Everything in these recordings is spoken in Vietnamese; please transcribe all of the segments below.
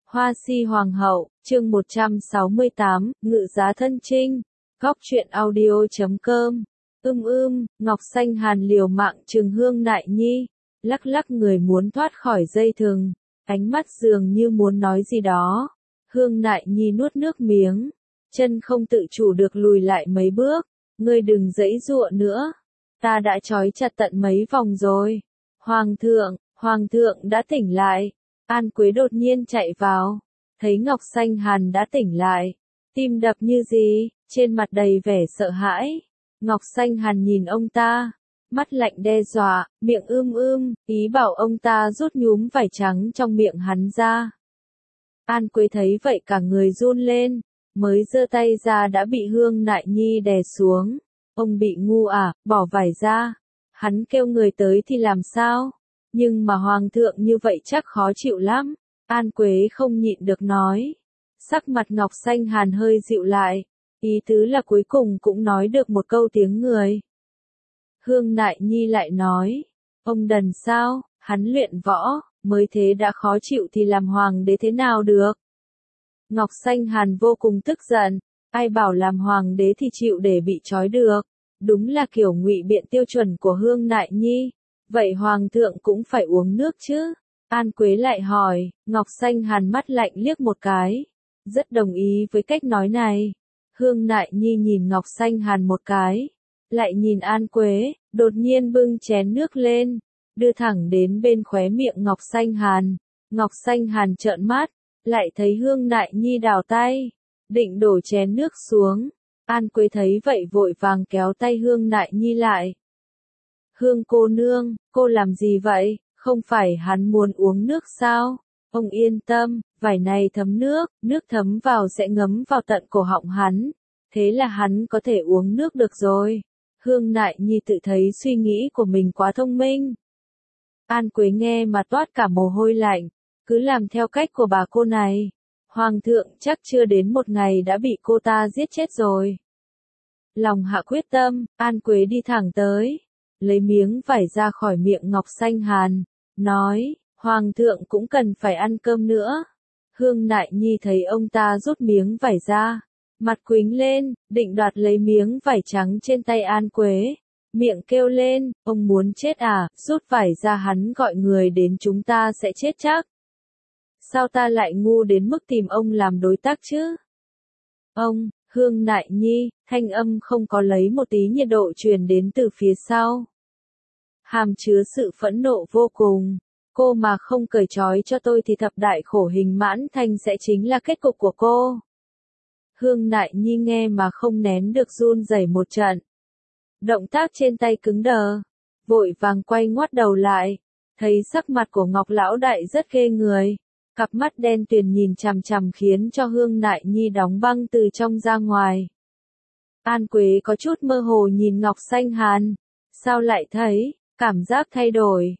Hoa si hoàng hậu, chương 168, ngự giá thân trinh. Góc truyện audio.com. Ngọc Xanh Hàn liều mạng trừng Hương Nại Nhi, lắc lắc người muốn thoát khỏi dây thừng, ánh mắt dường như muốn nói gì đó. Hương Nại Nhi nuốt nước miếng, chân không tự chủ được lùi lại mấy bước. Ngươi đừng giãy giụa nữa, ta đã trói chặt tận mấy vòng rồi. Hoàng thượng đã tỉnh lại. An Quế đột nhiên chạy vào, thấy Ngọc Xanh Hàn đã tỉnh lại, tim đập như gì, trên mặt đầy vẻ sợ hãi. Ngọc Xanh Hàn nhìn ông ta, mắt lạnh đe dọa, miệng ý bảo ông ta rút nhúm vải trắng trong miệng hắn ra. An Quế thấy vậy cả người run lên, mới giơ tay ra đã bị Hương Nại Nhi đè xuống. Ông bị ngu à, bỏ vải ra. Hắn kêu người tới thì làm sao? Nhưng mà hoàng thượng như vậy chắc khó chịu lắm. An Quế không nhịn được nói. Sắc mặt Ngọc Xanh Hàn hơi dịu lại, ý tứ là cuối cùng cũng nói được một câu tiếng người. Hương Nại Nhi lại nói, ông đần sao, hắn luyện võ, mới thế đã khó chịu thì làm hoàng đế thế nào được. Ngọc Xanh Hàn vô cùng tức giận, ai bảo làm hoàng đế thì chịu để bị trói được. Đúng là kiểu ngụy biện tiêu chuẩn của Hương Nại Nhi. Vậy hoàng thượng cũng phải uống nước chứ? An Quế lại hỏi. Ngọc Xanh Hàn mắt lạnh liếc một cái, rất đồng ý với cách nói này. Hương Nại Nhi nhìn Ngọc Xanh Hàn một cái, lại nhìn An Quế, đột nhiên bưng chén nước lên, đưa thẳng đến bên khóe miệng Ngọc Xanh Hàn. Ngọc Xanh Hàn trợn mắt, lại thấy Hương Nại Nhi đảo tay, định đổ chén nước xuống. An Quế thấy vậy vội vàng kéo tay Hương Nại Nhi lại. Hương cô nương, cô làm gì vậy, không phải hắn muốn uống nước sao? Ông yên tâm, vải này thấm nước, nước thấm vào sẽ ngấm vào tận cổ họng hắn, thế là hắn có thể uống nước được rồi. Hương Nại Nhi tự thấy suy nghĩ của mình quá thông minh. An Quế nghe mà toát cả mồ hôi lạnh, cứ làm theo cách của bà cô này. Hoàng thượng chắc chưa đến một ngày đã bị cô ta giết chết rồi. Lòng hạ quyết tâm, An Quế đi thẳng tới, lấy miếng vải ra khỏi miệng Ngọc Xanh Hàn, nói, hoàng thượng cũng cần phải ăn cơm nữa. Hương Nại Nhi thấy ông ta rút miếng vải ra, mặt quĩnh lên, định đoạt lấy miếng vải trắng trên tay An Quế, miệng kêu lên, ông muốn chết à, rút vải ra hắn gọi người đến chúng ta sẽ chết chắc. Sao ta lại ngu đến mức tìm ông làm đối tác chứ? Ông, Hương Nại Nhi, thanh âm không có lấy một tí nhiệt độ truyền đến từ phía sau. Hàm chứa sự phẫn nộ vô cùng. Cô mà không cởi trói cho tôi thì thập đại khổ hình mãn thanh sẽ chính là kết cục của cô. Hương Nại Nhi nghe mà không nén được run rẩy một trận. Động tác trên tay cứng đờ, vội vàng quay ngoắt đầu lại, thấy sắc mặt của Ngọc Lão Đại rất ghê người. Cặp mắt đen tuyền nhìn chằm chằm khiến cho Hương Nại Nhi đóng băng từ trong ra ngoài. An Quế có chút mơ hồ nhìn Ngọc Xanh Hàn. Sao lại thấy, cảm giác thay đổi,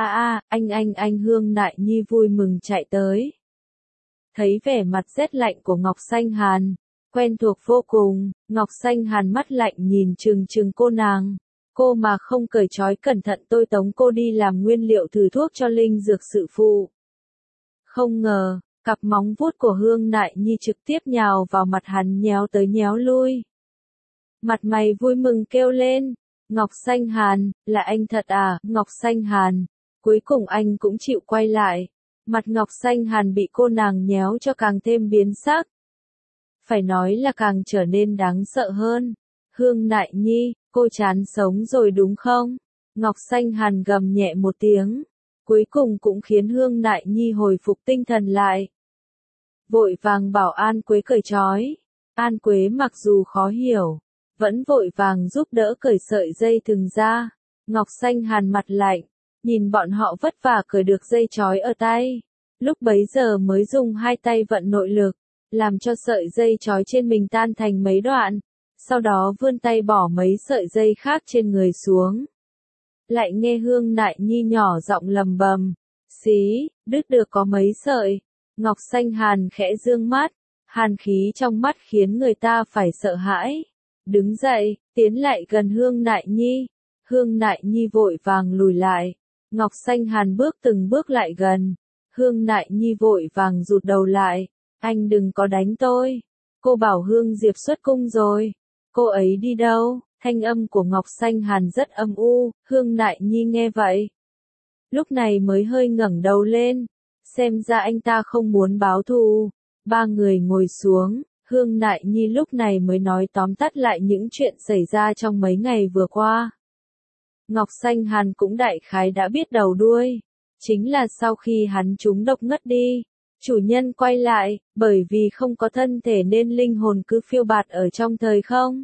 anh Hương Nại Nhi vui mừng chạy tới. Thấy vẻ mặt rét lạnh của Ngọc Xanh Hàn, quen thuộc vô cùng, Ngọc Xanh Hàn mắt lạnh nhìn trừng cô nàng. Cô mà không cởi trói cẩn thận tôi tống cô đi làm nguyên liệu thử thuốc cho linh dược sự phụ. Không ngờ, cặp móng vuốt của Hương Nại Nhi trực tiếp nhào vào mặt hắn nhéo tới nhéo lui. Mặt mày vui mừng kêu lên, Ngọc Xanh Hàn, là anh thật à, Ngọc Xanh Hàn. Cuối cùng anh cũng chịu quay lại. Mặt Ngọc Xanh Hàn bị cô nàng nhéo cho càng thêm biến sắc. Phải nói là càng trở nên đáng sợ hơn. Hương Nại Nhi, cô chán sống rồi đúng không? Ngọc Xanh Hàn gầm nhẹ một tiếng. Cuối cùng cũng khiến Hương Nại Nhi hồi phục tinh thần lại. Vội vàng bảo An Quế cởi trói. An Quế mặc dù khó hiểu, vẫn vội vàng giúp đỡ cởi sợi dây thừng ra. Ngọc Xanh Hàn mặt lạnh, nhìn bọn họ vất vả cởi được dây trói ở tay. Lúc bấy giờ mới dùng hai tay vận nội lực, làm cho sợi dây trói trên mình tan thành mấy đoạn. Sau đó vươn tay bỏ mấy sợi dây khác trên người xuống. Lại nghe Hương Nại Nhi nhỏ giọng lầm bầm, xí, đứt được có mấy sợi. Ngọc Xanh Hàn khẽ dương mắt, hàn khí trong mắt khiến người ta phải sợ hãi. Đứng dậy, tiến lại gần Hương Nại Nhi. Hương Nại Nhi vội vàng lùi lại. Ngọc Xanh Hàn bước từng bước lại gần. Hương Nại Nhi vội vàng rụt đầu lại, anh đừng có đánh tôi. Cô bảo Hương Diệp xuất cung rồi. Cô ấy đi đâu? Thanh âm của Ngọc Xanh Hàn rất âm u, Hương Nại Nhi nghe vậy. Lúc này mới hơi ngẩng đầu lên, xem ra anh ta không muốn báo thù. Ba người ngồi xuống, Hương Nại Nhi lúc này mới nói tóm tắt lại những chuyện xảy ra trong mấy ngày vừa qua. Ngọc Xanh Hàn cũng đại khái đã biết đầu đuôi. Chính là sau khi hắn trúng độc ngất đi, chủ nhân quay lại, bởi vì không có thân thể nên linh hồn cứ phiêu bạt ở trong thời không.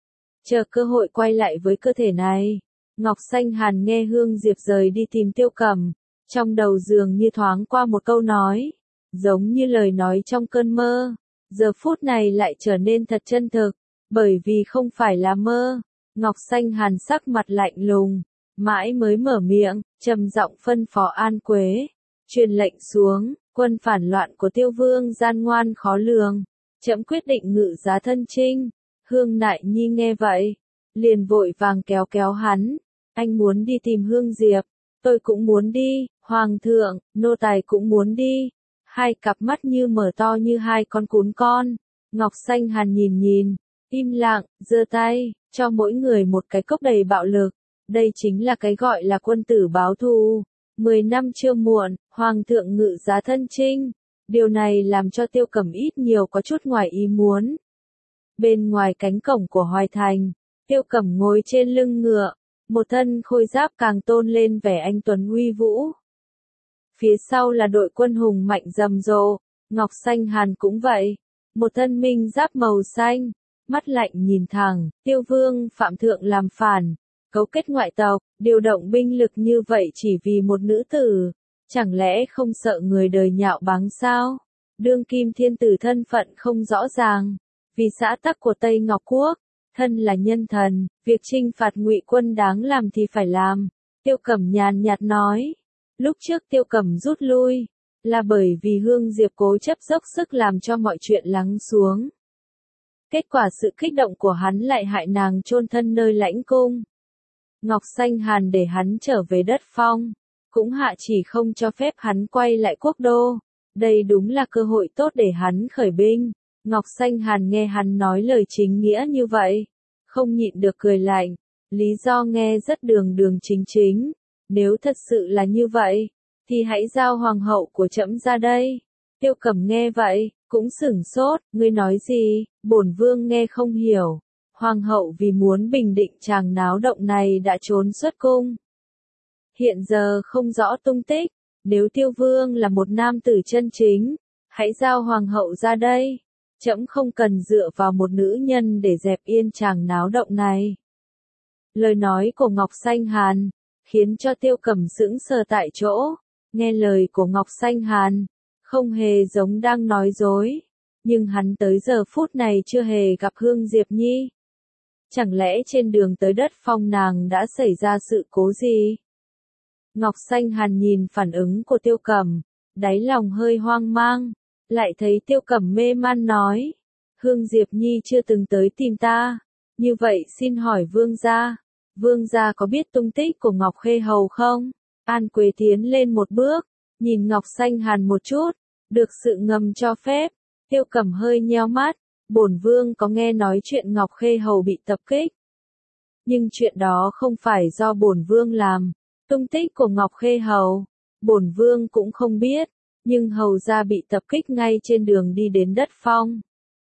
Chờ cơ hội quay lại với cơ thể này. Ngọc Xanh Hàn nghe Hương Diệp rời đi tìm Tiêu Cẩm, trong đầu dường như thoáng qua một câu nói, giống như lời nói trong cơn mơ, giờ phút này lại trở nên thật chân thực, bởi vì không phải là mơ. Ngọc Xanh Hàn sắc mặt lạnh lùng, mãi mới mở miệng, trầm giọng phân phó An Quế, truyền lệnh xuống, quân phản loạn của Tiêu Vương gian ngoan khó lường, trẫm quyết định ngự giá thân chinh. Hương Nại Nhi nghe vậy, liền vội vàng kéo kéo hắn, anh muốn đi tìm Hương Diệp, tôi cũng muốn đi, Hoàng thượng, nô tài cũng muốn đi. Hai cặp mắt như mở to như hai con cún con. Ngọc Xanh Hàn nhìn nhìn, im lặng, giơ tay, cho mỗi người một cái cốc đầy bạo lực. Đây chính là cái gọi là quân tử báo thù. 10 năm chưa muộn, Hoàng thượng ngự giá thân chinh. Điều này làm cho Tiêu Cẩm ít nhiều có chút ngoài ý muốn. Bên ngoài cánh cổng của Hoài Thành, Tiêu Cẩm ngồi trên lưng ngựa, một thân khôi giáp càng tôn lên vẻ anh tuấn uy vũ. Phía sau là đội quân hùng mạnh rầm rộ, Ngọc Xanh Hàn cũng vậy, một thân minh giáp màu xanh, mắt lạnh nhìn thẳng, Tiêu Vương phạm thượng làm phản, cấu kết ngoại tộc, điều động binh lực như vậy chỉ vì một nữ tử, chẳng lẽ không sợ người đời nhạo báng sao? Đương kim thiên tử thân phận không rõ ràng, vì xã tắc của Tây Ngọc Quốc, thân là nhân thần, việc chinh phạt Ngụy quân đáng làm thì phải làm. Tiêu Cẩm nhàn nhạt nói, lúc trước Tiêu Cẩm rút lui, là bởi vì Hương Diệp cố chấp dốc sức làm cho mọi chuyện lắng xuống. Kết quả sự kích động của hắn lại hại nàng chôn thân nơi lãnh cung. Ngọc Xanh Hàn để hắn trở về đất phong, cũng hạ chỉ không cho phép hắn quay lại quốc đô. Đây đúng là cơ hội tốt để hắn khởi binh. Ngọc Xanh Hàn nghe hắn nói lời chính nghĩa như vậy, không nhịn được cười lạnh, lý do nghe rất đường đường chính chính. Nếu thật sự là như vậy, thì hãy giao hoàng hậu của trẫm ra đây. Tiêu Cẩm nghe vậy, cũng sửng sốt, ngươi nói gì, bổn vương nghe không hiểu. Hoàng hậu vì muốn bình định tràng náo động này đã trốn xuất cung. Hiện giờ không rõ tung tích, nếu Tiêu Vương là một nam tử chân chính, hãy giao hoàng hậu ra đây. Trẫm không cần dựa vào một nữ nhân để dẹp yên tràng náo động này. Lời nói của Ngọc Xanh Hàn khiến cho Tiêu Cẩm sững sờ tại chỗ. Nghe lời của Ngọc Xanh Hàn, không hề giống đang nói dối, nhưng hắn tới giờ phút này chưa hề gặp Hương Diệp Nhi. Chẳng lẽ trên đường tới đất phong nàng đã xảy ra sự cố gì? Ngọc Xanh Hàn nhìn phản ứng của Tiêu Cẩm, đáy lòng hơi hoang mang, lại thấy Tiêu Cẩm mê man nói, Hương Diệp Nhi chưa từng tới tìm ta, như vậy xin hỏi Vương gia có biết tung tích của Ngọc Khê Hầu không? An Quế tiến lên một bước, nhìn Ngọc Xanh Hàn một chút, được sự ngầm cho phép. Tiêu Cẩm hơi nheo mắt, bổn vương có nghe nói chuyện Ngọc Khê Hầu bị tập kích. Nhưng chuyện đó không phải do bổn vương làm. Tung tích của Ngọc Khê Hầu, bổn vương cũng không biết, nhưng hầu gia bị tập kích ngay trên đường đi đến đất phong.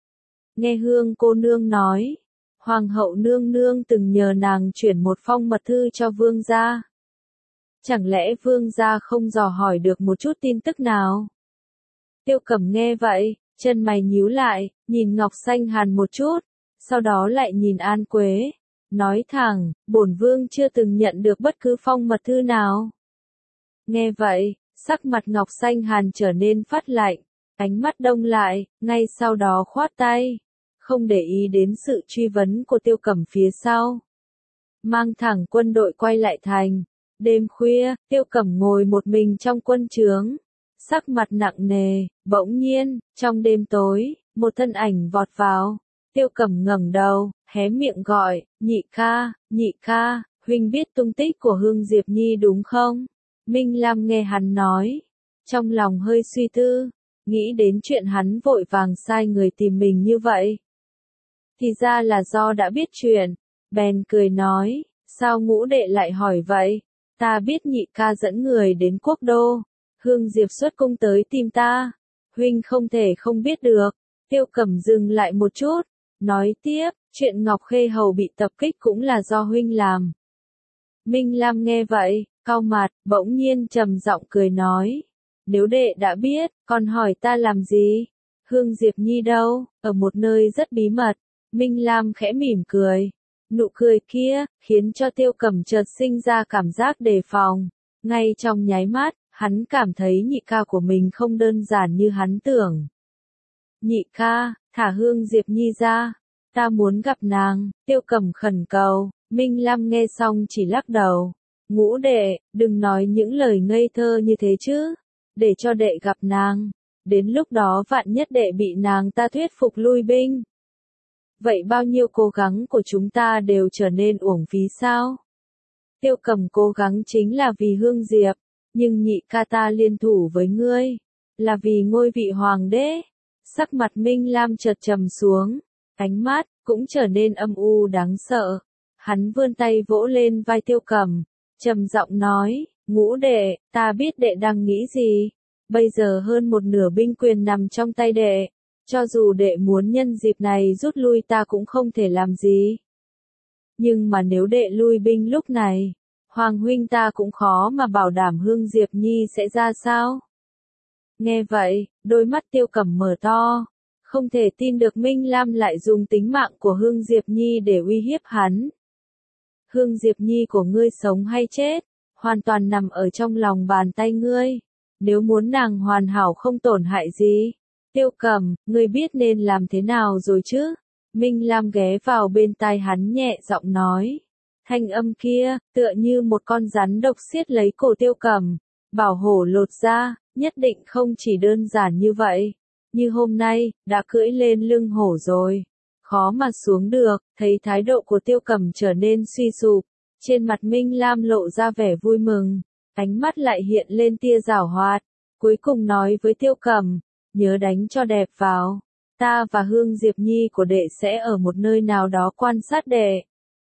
Nghe Hương cô nương nói, Hoàng hậu nương nương từng nhờ nàng chuyển một phong mật thư cho vương gia. Chẳng lẽ vương gia không dò hỏi được một chút tin tức nào? Tiêu Cẩm nghe vậy, chân mày nhíu lại, nhìn Ngọc Xanh Hàn một chút, sau đó lại nhìn An Quế, nói thẳng, bổn vương chưa từng nhận được bất cứ phong mật thư nào. Nghe vậy, sắc mặt Ngọc Xanh Hàn trở nên phát lạnh, ánh mắt đông lại, ngay sau đó khoát tay, không để ý đến sự truy vấn của Tiêu Cẩm phía sau. Mang thẳng quân đội quay lại thành. Đêm khuya, Tiêu Cẩm ngồi một mình trong quân trướng, sắc mặt nặng nề. Bỗng nhiên, trong đêm tối, một thân ảnh vọt vào. Tiêu Cẩm ngẩng đầu, hé miệng gọi, nhị ca, huynh biết tung tích của Hương Diệp Nhi đúng không? Minh Lam nghe hắn nói, trong lòng hơi suy tư, nghĩ đến chuyện hắn vội vàng sai người tìm mình như vậy. Thì ra là do đã biết chuyện, bèn cười nói, sao Ngũ đệ lại hỏi vậy? Ta biết nhị ca dẫn người đến quốc đô, Hương Diệp xuất cung tới tìm ta, huynh không thể không biết được. Tiêu Cẩm dừng lại một chút, nói tiếp, chuyện Ngọc Khê Hầu bị tập kích cũng là do huynh làm. Minh Lam nghe vậy, cau mặt, bỗng nhiên trầm giọng cười nói, nếu đệ đã biết, còn hỏi ta làm gì? Hương Diệp Nhi đâu? Ở một nơi rất bí mật. Minh Lam khẽ mỉm cười. Nụ cười kia, khiến cho Tiêu Cẩm chợt sinh ra cảm giác đề phòng. Ngay trong nháy mắt, hắn cảm thấy nhị ca của mình không đơn giản như hắn tưởng. Nhị ca, thả Hương Diệp Nhi ra. Ta muốn gặp nàng, Tiêu Cẩm khẩn cầu. Minh Lam nghe xong chỉ lắc đầu. Ngũ đệ, đừng nói những lời ngây thơ như thế chứ. Để cho đệ gặp nàng. Đến lúc đó vạn nhất đệ bị nàng ta thuyết phục lui binh. Vậy bao nhiêu cố gắng của chúng ta đều trở nên uổng phí sao? Tiêu Cẩm cố gắng chính là vì Hương Diệp, nhưng nhị ca ta liên thủ với ngươi, là vì ngôi vị hoàng đế. Sắc mặt Minh Lam chợt trầm xuống, ánh mắt cũng trở nên âm u đáng sợ. Hắn vươn tay vỗ lên vai Tiêu Cẩm, trầm giọng nói, Ngũ đệ, ta biết đệ đang nghĩ gì. Bây giờ hơn một nửa binh quyền nằm trong tay đệ. Cho dù đệ muốn nhân dịp này rút lui ta cũng không thể làm gì. Nhưng mà nếu đệ lui binh lúc này, Hoàng huynh ta cũng khó mà bảo đảm Hương Diệp Nhi sẽ ra sao. Nghe vậy, đôi mắt Tiêu Cẩm mở to, không thể tin được Minh Lam lại dùng tính mạng của Hương Diệp Nhi để uy hiếp hắn. Hương Diệp Nhi của ngươi sống hay chết, hoàn toàn nằm ở trong lòng bàn tay ngươi. Nếu muốn nàng hoàn hảo không tổn hại gì, Tiêu Cẩm, ngươi biết nên làm thế nào rồi chứ? Minh Lam ghé vào bên tai hắn nhẹ giọng nói. Thanh âm kia, tựa như một con rắn độc siết lấy cổ Tiêu Cẩm. Bảo hổ lột ra, nhất định không chỉ đơn giản như vậy. Như hôm nay, đã cưỡi lên lưng hổ rồi. Khó mà xuống được, thấy thái độ của Tiêu Cẩm trở nên suy sụp. Trên mặt Minh Lam lộ ra vẻ vui mừng. Ánh mắt lại hiện lên tia giảo hoạt. Cuối cùng nói với Tiêu Cẩm. Nhớ đánh cho đẹp vào. Ta và Hương Diệp Nhi của đệ sẽ ở một nơi nào đó quan sát đệ.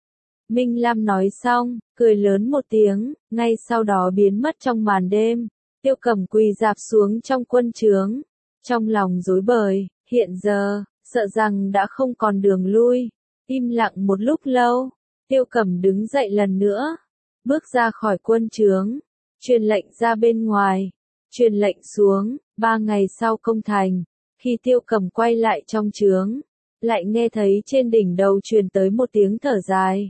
Minh Lam nói xong, cười lớn một tiếng, ngay sau đó biến mất trong màn đêm. Tiêu Cẩm quỳ rạp xuống trong quân trướng. Trong lòng rối bời, hiện giờ, sợ rằng đã không còn đường lui. Im lặng một lúc lâu, Tiêu Cẩm đứng dậy lần nữa. Bước ra khỏi quân trướng. Truyền lệnh ra bên ngoài. Truyền lệnh xuống. 3 ngày sau công thành, khi Tiêu Cẩm quay lại trong trướng, lại nghe thấy trên đỉnh đầu truyền tới một tiếng thở dài.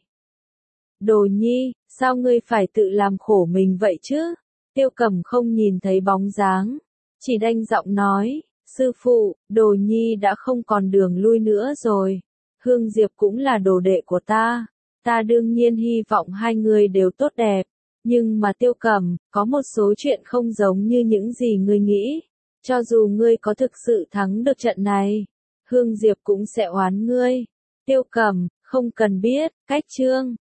Đồ Nhi, sao ngươi phải tự làm khổ mình vậy chứ? Tiêu Cẩm không nhìn thấy bóng dáng, chỉ đanh giọng nói, sư phụ, Đồ Nhi đã không còn đường lui nữa rồi. Hương Diệp cũng là đồ đệ của ta. Ta đương nhiên hy vọng hai người đều tốt đẹp. Nhưng mà Tiêu Cẩm, có một số chuyện không giống như những gì ngươi nghĩ. Cho dù ngươi có thực sự thắng được trận này, Hương Diệp cũng sẽ oán ngươi. Tiêu Cẩm, không cần biết, cách chương.